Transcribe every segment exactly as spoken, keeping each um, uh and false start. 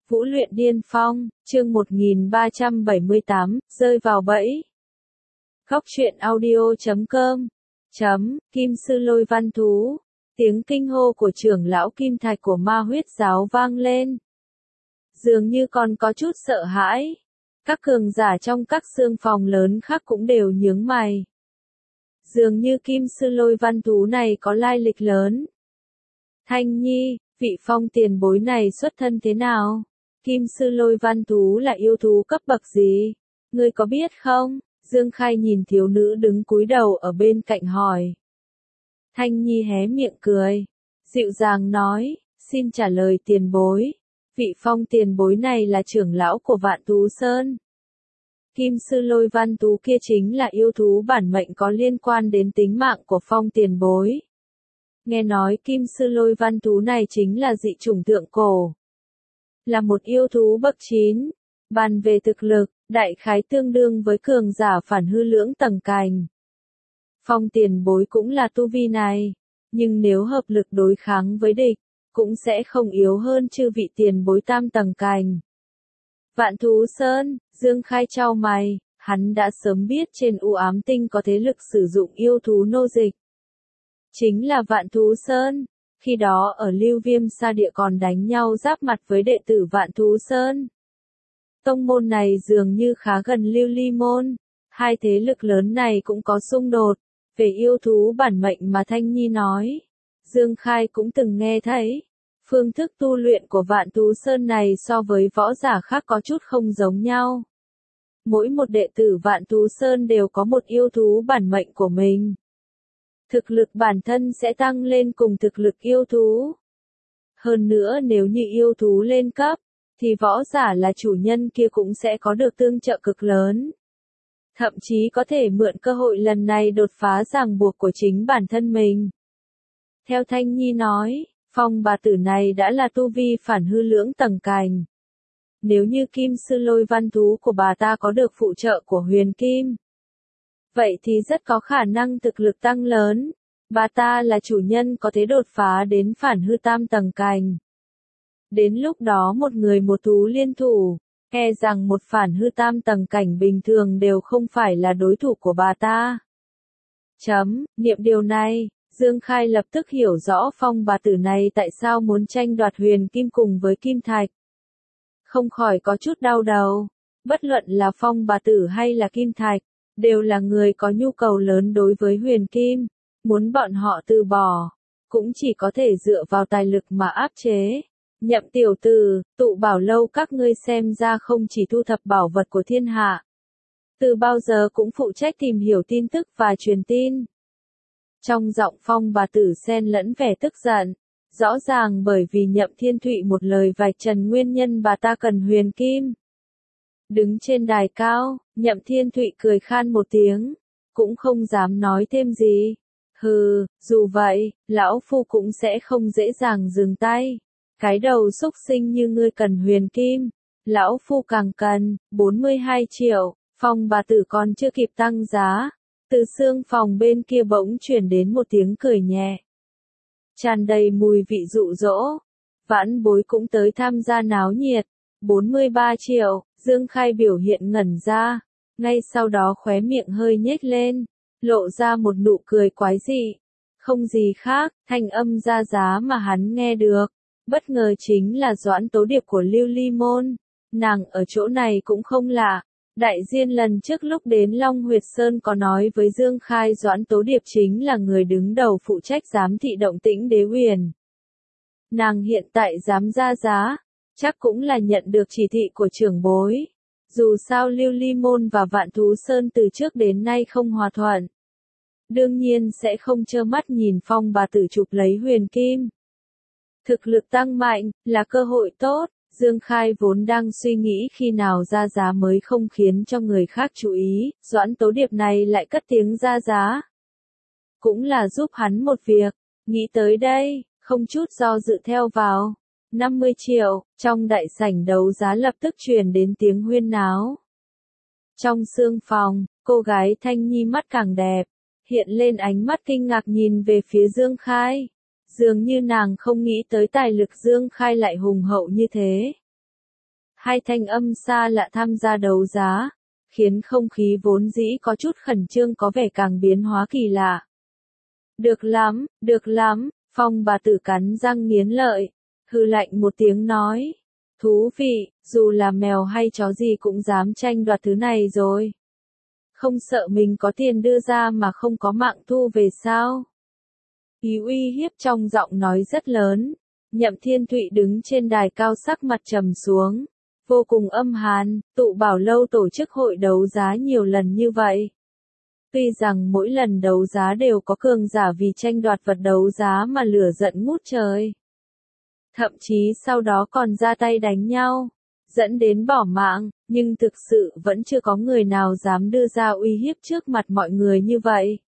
Vũ luyện điên phong, chương một nghìn ba trăm bảy mươi tám, rơi vào bẫy. Góc truyện audio chấm com chấm, Kim sư lôi văn thú. Tiếng kinh hô của trưởng lão Kim Thạch của ma huyết giáo vang lên. Dường như còn có chút sợ hãi. Các cường giả trong các xương phòng lớn khác cũng đều nhướng mày. Dường như Kim sư lôi văn thú này có lai lịch lớn. Thanh Nhi, vị phong tiền bối này xuất thân thế nào? Kim sư lôi văn thú là yêu thú cấp bậc gì? Ngươi có biết không? Dương Khai nhìn thiếu nữ đứng cúi đầu ở bên cạnh hỏi. Thanh Nhi hé miệng cười, dịu dàng nói, xin trả lời tiền bối. Vị phong tiền bối này là trưởng lão của Vạn Thú Sơn. Kim sư lôi văn thú kia chính là yêu thú bản mệnh có liên quan đến tính mạng của phong tiền bối. Nghe nói kim sư lôi văn thú này chính là dị chủng thượng cổ. Là một yêu thú bậc chín. Bàn về thực lực, đại khái tương đương với cường giả phản hư lưỡng tầng cành. Phong tiền bối cũng là tu vi này. Nhưng nếu hợp lực đối kháng với địch, cũng sẽ không yếu hơn chư vị tiền bối tam tầng cành. Vạn Thú Sơn, Dương Khai chau mày, hắn đã sớm biết trên u ám tinh có thế lực sử dụng yêu thú nô dịch. Chính là Vạn Thú Sơn, khi đó ở Lưu Viêm Sa Địa còn đánh nhau giáp mặt với đệ tử Vạn Thú Sơn. Tông môn này dường như khá gần Lưu Ly Môn, hai thế lực lớn này cũng có xung đột, về yêu thú bản mệnh mà Thanh Nhi nói. Dương Khai cũng từng nghe thấy, phương thức tu luyện của Vạn Thú Sơn này so với võ giả khác có chút không giống nhau. Mỗi một đệ tử Vạn Thú Sơn đều có một yêu thú bản mệnh của mình. Thực lực bản thân sẽ tăng lên cùng thực lực yêu thú. Hơn nữa nếu như yêu thú lên cấp, thì võ giả là chủ nhân kia cũng sẽ có được tương trợ cực lớn. Thậm chí có thể mượn cơ hội lần này đột phá ràng buộc của chính bản thân mình. Theo Thanh Nhi nói, phong bà tử này đã là tu vi phản hư lưỡng tầng cành. Nếu như kim sư lôi văn thú của bà ta có được phụ trợ của huyền kim, vậy thì rất có khả năng thực lực tăng lớn. Bà ta là chủ nhân có thể đột phá đến phản hư tam tầng cành. Đến lúc đó một người một thú liên thủ, e rằng một phản hư tam tầng cảnh bình thường đều không phải là đối thủ của bà ta. Chấm, niệm điều này, Dương Khai lập tức hiểu rõ phong bà tử này tại sao muốn tranh đoạt huyền kim cùng với Kim Thạch. Không khỏi có chút đau đầu, bất luận là phong bà tử hay là Kim Thạch, đều là người có nhu cầu lớn đối với huyền kim, muốn bọn họ từ bỏ, cũng chỉ có thể dựa vào tài lực mà áp chế. Nhậm tiểu tử, tụ bảo lâu các ngươi xem ra không chỉ thu thập bảo vật của thiên hạ. Từ bao giờ cũng phụ trách tìm hiểu tin tức và truyền tin. Trong giọng phong bà tử xen lẫn vẻ tức giận, rõ ràng bởi vì Nhậm Thiên Thụy một lời vạch trần nguyên nhân bà ta cần huyền kim. Đứng trên đài cao, Nhậm Thiên Thụy cười khan một tiếng, cũng không dám nói thêm gì. Hừ, dù vậy, lão phu cũng sẽ không dễ dàng dừng tay. Cái đầu xúc sinh như ngươi cần huyền kim, lão phu càng cần, bốn mươi hai triệu, phong bà tử còn chưa kịp tăng giá. Từ xương phòng bên kia bỗng chuyển đến một tiếng cười nhẹ. Tràn đầy mùi vị dụ dỗ. Vãn bối cũng tới tham gia náo nhiệt. bốn mươi ba triệu, Dương Khai biểu hiện ngẩn ra. Ngay sau đó khóe miệng hơi nhếch lên, lộ ra một nụ cười quái dị. Không gì khác, thanh âm ra giá mà hắn nghe được. Bất ngờ chính là Doãn Tố Điệp của Lưu Ly Môn. Nàng ở chỗ này cũng không lạ. Đại Diên lần trước lúc đến Long Huyệt Sơn có nói với Dương Khai Doãn Tố Điệp chính là người đứng đầu phụ trách giám thị động tĩnh Đế Huyền. Nàng hiện tại dám ra giá, chắc cũng là nhận được chỉ thị của trưởng bối. Dù sao Lưu Ly Môn và Vạn Thú Sơn từ trước đến nay không hòa thuận. Đương nhiên sẽ không trơ mắt nhìn phong bà tử chụp lấy huyền kim. Thực lực tăng mạnh, là cơ hội tốt. Dương Khai vốn đang suy nghĩ khi nào ra giá mới không khiến cho người khác chú ý, Doãn Tố Điệp này lại cất tiếng ra giá. Cũng là giúp hắn một việc, nghĩ tới đây, không chút do dự theo vào. năm mươi triệu, trong đại sảnh đấu giá lập tức truyền đến tiếng huyên náo. Trong xương phòng, cô gái Thanh Nhi mắt càng đẹp, hiện lên ánh mắt kinh ngạc nhìn về phía Dương Khai. Dường như nàng không nghĩ tới tài lực Dương Khai lại hùng hậu như thế. Hai thanh âm xa lạ tham gia đấu giá, khiến không khí vốn dĩ có chút khẩn trương có vẻ càng biến hóa kỳ lạ. Được lắm, được lắm, Phong bà tử cắn răng nghiến lợi, hừ lạnh một tiếng nói. Thú vị, dù là mèo hay chó gì cũng dám tranh đoạt thứ này rồi. Không sợ mình có tiền đưa ra mà không có mạng thu về sao? Ý uy hiếp trong giọng nói rất lớn. Nhậm Thiên Thụy đứng trên đài cao sắc mặt trầm xuống, vô cùng âm hàn. Tụ Bảo Lâu tổ chức hội đấu giá nhiều lần như vậy. Tuy rằng mỗi lần đấu giá đều có cường giả vì tranh đoạt vật đấu giá mà lửa giận ngút trời. Thậm chí sau đó còn ra tay đánh nhau, dẫn đến bỏ mạng, nhưng thực sự vẫn chưa có người nào dám đưa ra uy hiếp trước mặt mọi người như vậy.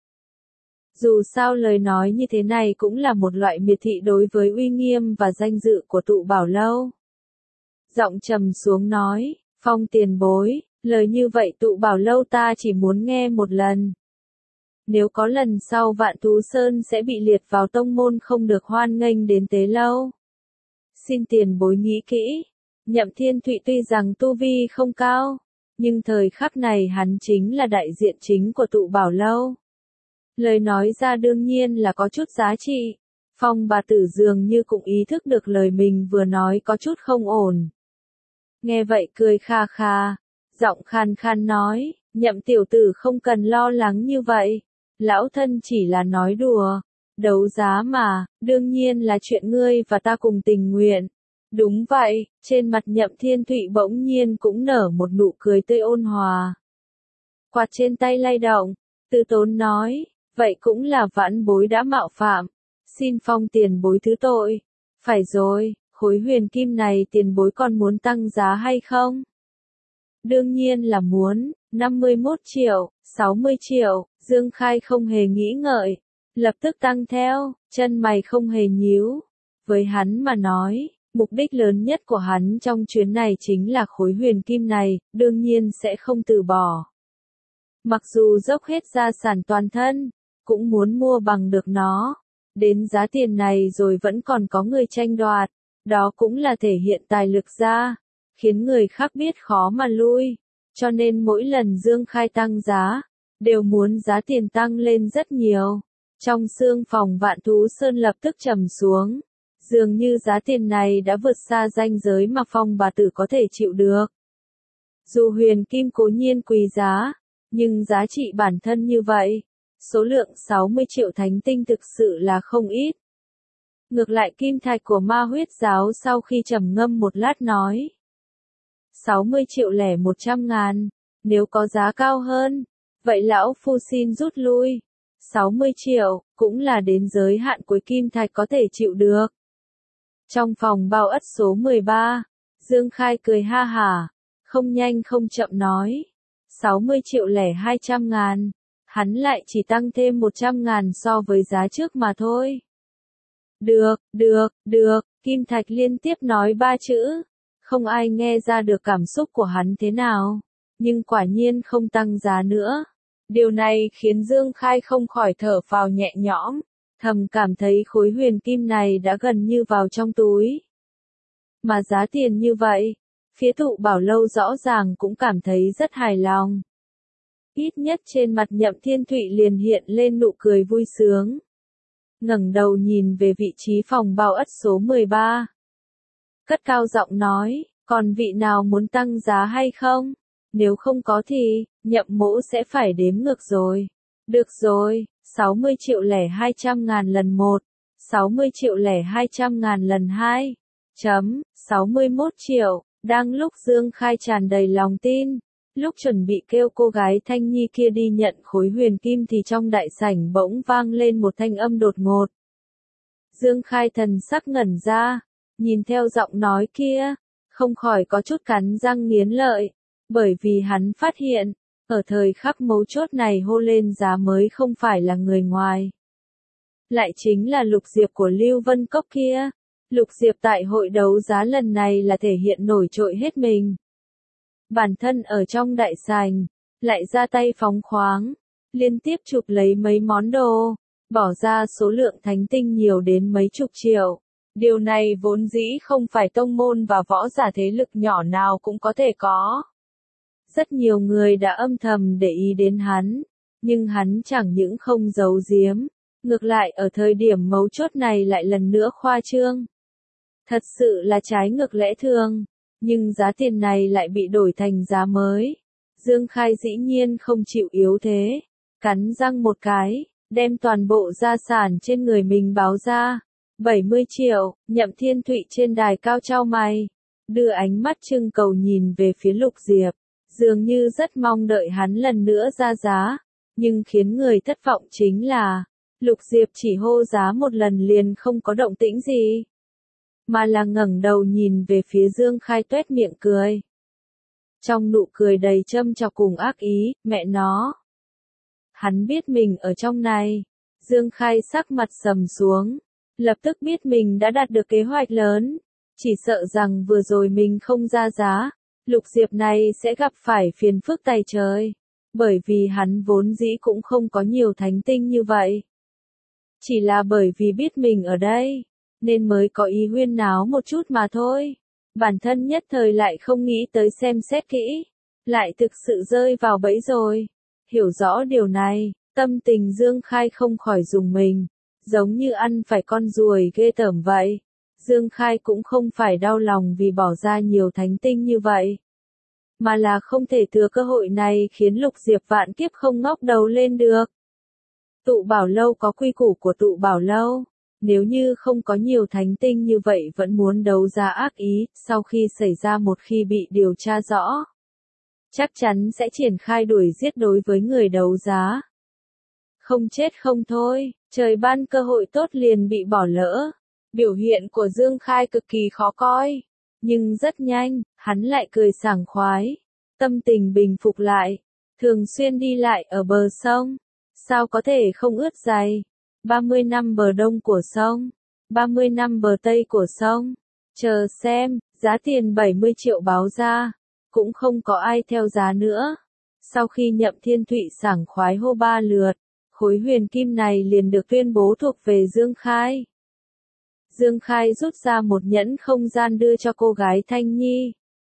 Dù sao lời nói như thế này cũng là một loại miệt thị đối với uy nghiêm và danh dự của Tụ Bảo Lâu. Giọng trầm xuống nói, Phong tiền bối, lời như vậy Tụ Bảo Lâu ta chỉ muốn nghe một lần. Nếu có lần sau Vạn Thú Sơn sẽ bị liệt vào tông môn không được hoan nghênh đến Tế Lâu. Xin tiền bối nghĩ kỹ. Nhậm Thiên Thụy tuy rằng tu vi không cao, nhưng thời khắc này hắn chính là đại diện chính của Tụ Bảo Lâu. Lời nói ra đương nhiên là có chút giá trị. Phong bà tử dường như cũng ý thức được lời mình vừa nói có chút không ổn. Nghe vậy cười kha kha, giọng khan khan nói, Nhậm tiểu tử không cần lo lắng như vậy. Lão thân chỉ là nói đùa. Đấu giá mà, đương nhiên là chuyện ngươi và ta cùng tình nguyện. Đúng vậy, trên mặt Nhậm Thiên Thụy bỗng nhiên cũng nở một nụ cười tươi ôn hòa. Quạt trên tay lay động, Từ Tốn nói, vậy cũng là vãn bối đã mạo phạm. Xin Phong tiền bối thứ tội. Phải rồi, khối huyền kim này tiền bối còn muốn tăng giá hay không? Đương nhiên là muốn, năm mươi mốt triệu, sáu mươi triệu, Dương Khai không hề nghĩ ngợi. Lập tức tăng theo, chân mày không hề nhíu. Với hắn mà nói, mục đích lớn nhất của hắn trong chuyến này chính là khối huyền kim này, đương nhiên sẽ không từ bỏ. Mặc dù dốc hết gia sản toàn thân, cũng muốn mua bằng được nó. Đến giá tiền này rồi vẫn còn có người tranh đoạt, đó cũng là thể hiện tài lực ra, khiến người khác biết khó mà lui. Cho nên mỗi lần Dương Khai tăng giá, đều muốn giá tiền tăng lên rất nhiều. Trong xương phòng Vạn Thú Sơn lập tức trầm xuống. Dường như giá tiền này đã vượt xa ranh giới mà Phong bà tử có thể chịu được. Dù huyền kim cố nhiên quý giá, nhưng giá trị bản thân như vậy, số lượng sáu mươi triệu thánh tinh thực sự là không ít. Ngược lại kim thạch của Ma Huyết Giáo sau khi trầm ngâm một lát nói. sáu mươi triệu lẻ một trăm ngàn, nếu có giá cao hơn, vậy lão phu xin rút lui. sáu mươi triệu, cũng là đến giới hạn cuối kim thạch có thể chịu được. Trong phòng bao ất số mười ba, Dương Khai cười ha hả, không nhanh không chậm nói. sáu mươi triệu lẻ hai trăm ngàn, hắn lại chỉ tăng thêm một trăm ngàn so với giá trước mà thôi. Được, được, được, kim thạch liên tiếp nói ba chữ. Không ai nghe ra được cảm xúc của hắn thế nào, nhưng quả nhiên không tăng giá nữa. Điều này khiến Dương Khai không khỏi thở phào nhẹ nhõm, thầm cảm thấy khối huyền kim này đã gần như vào trong túi. Mà giá tiền như vậy, phía Tụ Bảo Lâu rõ ràng cũng cảm thấy rất hài lòng. Ít nhất trên mặt Nhậm Thiên Thụy liền hiện lên nụ cười vui sướng. Ngẩng đầu nhìn về vị trí phòng bao ất số mười ba. Cất cao giọng nói, còn vị nào muốn tăng giá hay không? Nếu không có thì, Nhậm mỗ sẽ phải đếm ngược rồi. Được rồi, sáu mươi triệu lẻ hai trăm ngàn lần một, sáu mươi triệu lẻ hai trăm ngàn lần hai, chấm, sáu mươi mốt triệu, đang lúc Dương Khai tràn đầy lòng tin. Lúc chuẩn bị kêu cô gái Thanh Nhi kia đi nhận khối huyền kim thì trong đại sảnh bỗng vang lên một thanh âm đột ngột. Dương Khai thần sắc ngẩn ra, nhìn theo giọng nói kia, không khỏi có chút cắn răng nghiến lợi, bởi vì hắn phát hiện, ở thời khắc mấu chốt này hô lên giá mới không phải là người ngoài. Lại chính là Lục Diệp của Lưu Vân Cốc kia. Lục Diệp tại hội đấu giá lần này là thể hiện nổi trội hết mình. Bản thân ở trong đại sảnh, lại ra tay phóng khoáng, liên tiếp chụp lấy mấy món đồ, bỏ ra số lượng thánh tinh nhiều đến mấy chục triệu. Điều này vốn dĩ không phải tông môn và võ giả thế lực nhỏ nào cũng có thể có. Rất nhiều người đã âm thầm để ý đến hắn, nhưng hắn chẳng những không giấu giếm, ngược lại ở thời điểm mấu chốt này lại lần nữa khoa trương. Thật sự là trái ngược lẽ thường, nhưng giá tiền này lại bị đổi thành giá mới. Dương Khai dĩ nhiên không chịu yếu thế, cắn răng một cái, đem toàn bộ gia sản trên người mình báo ra. bảy mươi triệu, Nhậm Thiên Thụy trên đài cao chau mày, đưa ánh mắt trưng cầu nhìn về phía Lục Diệp, dường như rất mong đợi hắn lần nữa ra giá, nhưng khiến người thất vọng chính là, Lục Diệp chỉ hô giá một lần liền không có động tĩnh gì, mà là ngẩng đầu nhìn về phía Dương Khai tuét miệng cười. Trong nụ cười đầy châm chọc cùng ác ý, mẹ nó. Hắn biết mình ở trong này, Dương Khai sắc mặt sầm xuống. Lập tức biết mình đã đạt được kế hoạch lớn, chỉ sợ rằng vừa rồi mình không ra giá, Lục Diệp này sẽ gặp phải phiền phức tày trời, bởi vì hắn vốn dĩ cũng không có nhiều thánh tinh như vậy. Chỉ là bởi vì biết mình ở đây, nên mới có ý huyên náo một chút mà thôi, bản thân nhất thời lại không nghĩ tới xem xét kỹ, lại thực sự rơi vào bẫy rồi. Hiểu rõ điều này, tâm tình Dương Khai không khỏi rùng mình. Giống như ăn phải con ruồi ghê tởm vậy. Dương Khai cũng không phải đau lòng vì bỏ ra nhiều thánh tinh như vậy, mà là không thể thừa cơ hội này khiến Lục Diệp vạn kiếp không ngóc đầu lên được. Tụ Bảo Lâu có quy củ của Tụ Bảo Lâu, nếu như không có nhiều thánh tinh như vậy vẫn muốn đấu giá ác ý, sau khi xảy ra một khi bị điều tra rõ, chắc chắn sẽ triển khai đuổi giết đối với người đấu giá. Không chết không thôi, trời ban cơ hội tốt liền bị bỏ lỡ. Biểu hiện của Dương Khai cực kỳ khó coi, nhưng rất nhanh, hắn lại cười sảng khoái, tâm tình bình phục lại, thường xuyên đi lại ở bờ sông, sao có thể không ướt giày. ba mươi năm bờ đông của sông, ba mươi năm bờ tây của sông, chờ xem, giá tiền bảy mươi triệu báo ra, cũng không có ai theo giá nữa. Sau khi Nhậm Thiên Thụy sảng khoái hô ba lượt, khối huyền kim này liền được tuyên bố thuộc về Dương Khai. Dương Khai rút ra một nhẫn không gian đưa cho cô gái Thanh Nhi.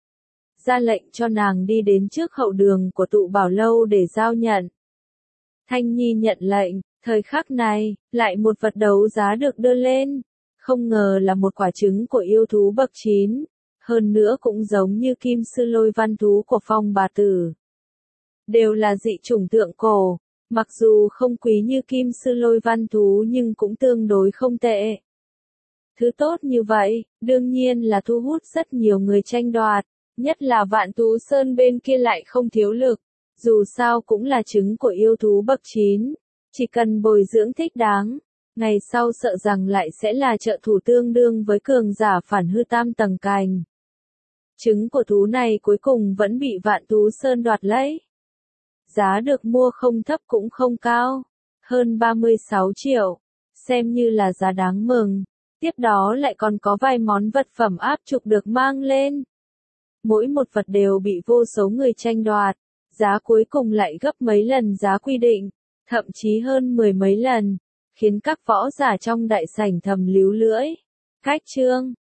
Ra lệnh cho nàng đi đến trước hậu đường của Tụ Bảo Lâu để giao nhận. Thanh Nhi nhận lệnh, thời khắc này, lại một vật đấu giá được đưa lên. Không ngờ là một quả trứng của yêu thú bậc chín. Hơn nữa cũng giống như kim sư lôi văn thú của Phong Bà Tử. Đều là dị chủng thượng cổ. Mặc dù không quý như kim sư lôi văn thú nhưng cũng tương đối không tệ. Thứ tốt như vậy, đương nhiên là thu hút rất nhiều người tranh đoạt, nhất là Vạn Thú Sơn bên kia lại không thiếu lực, dù sao cũng là trứng của yêu thú bậc chín, chỉ cần bồi dưỡng thích đáng, ngày sau sợ rằng lại sẽ là trợ thủ tương đương với cường giả phản hư tam tầng cành. Trứng của thú này cuối cùng vẫn bị Vạn Thú Sơn đoạt lấy. Giá được mua không thấp cũng không cao, hơn ba mươi sáu triệu, xem như là giá đáng mừng. Tiếp đó lại còn có vài món vật phẩm áp trục được mang lên. Mỗi một vật đều bị vô số người tranh đoạt, giá cuối cùng lại gấp mấy lần giá quy định, thậm chí hơn mười mấy lần, khiến các võ giả trong đại sảnh thầm líu lưỡi. Cách chương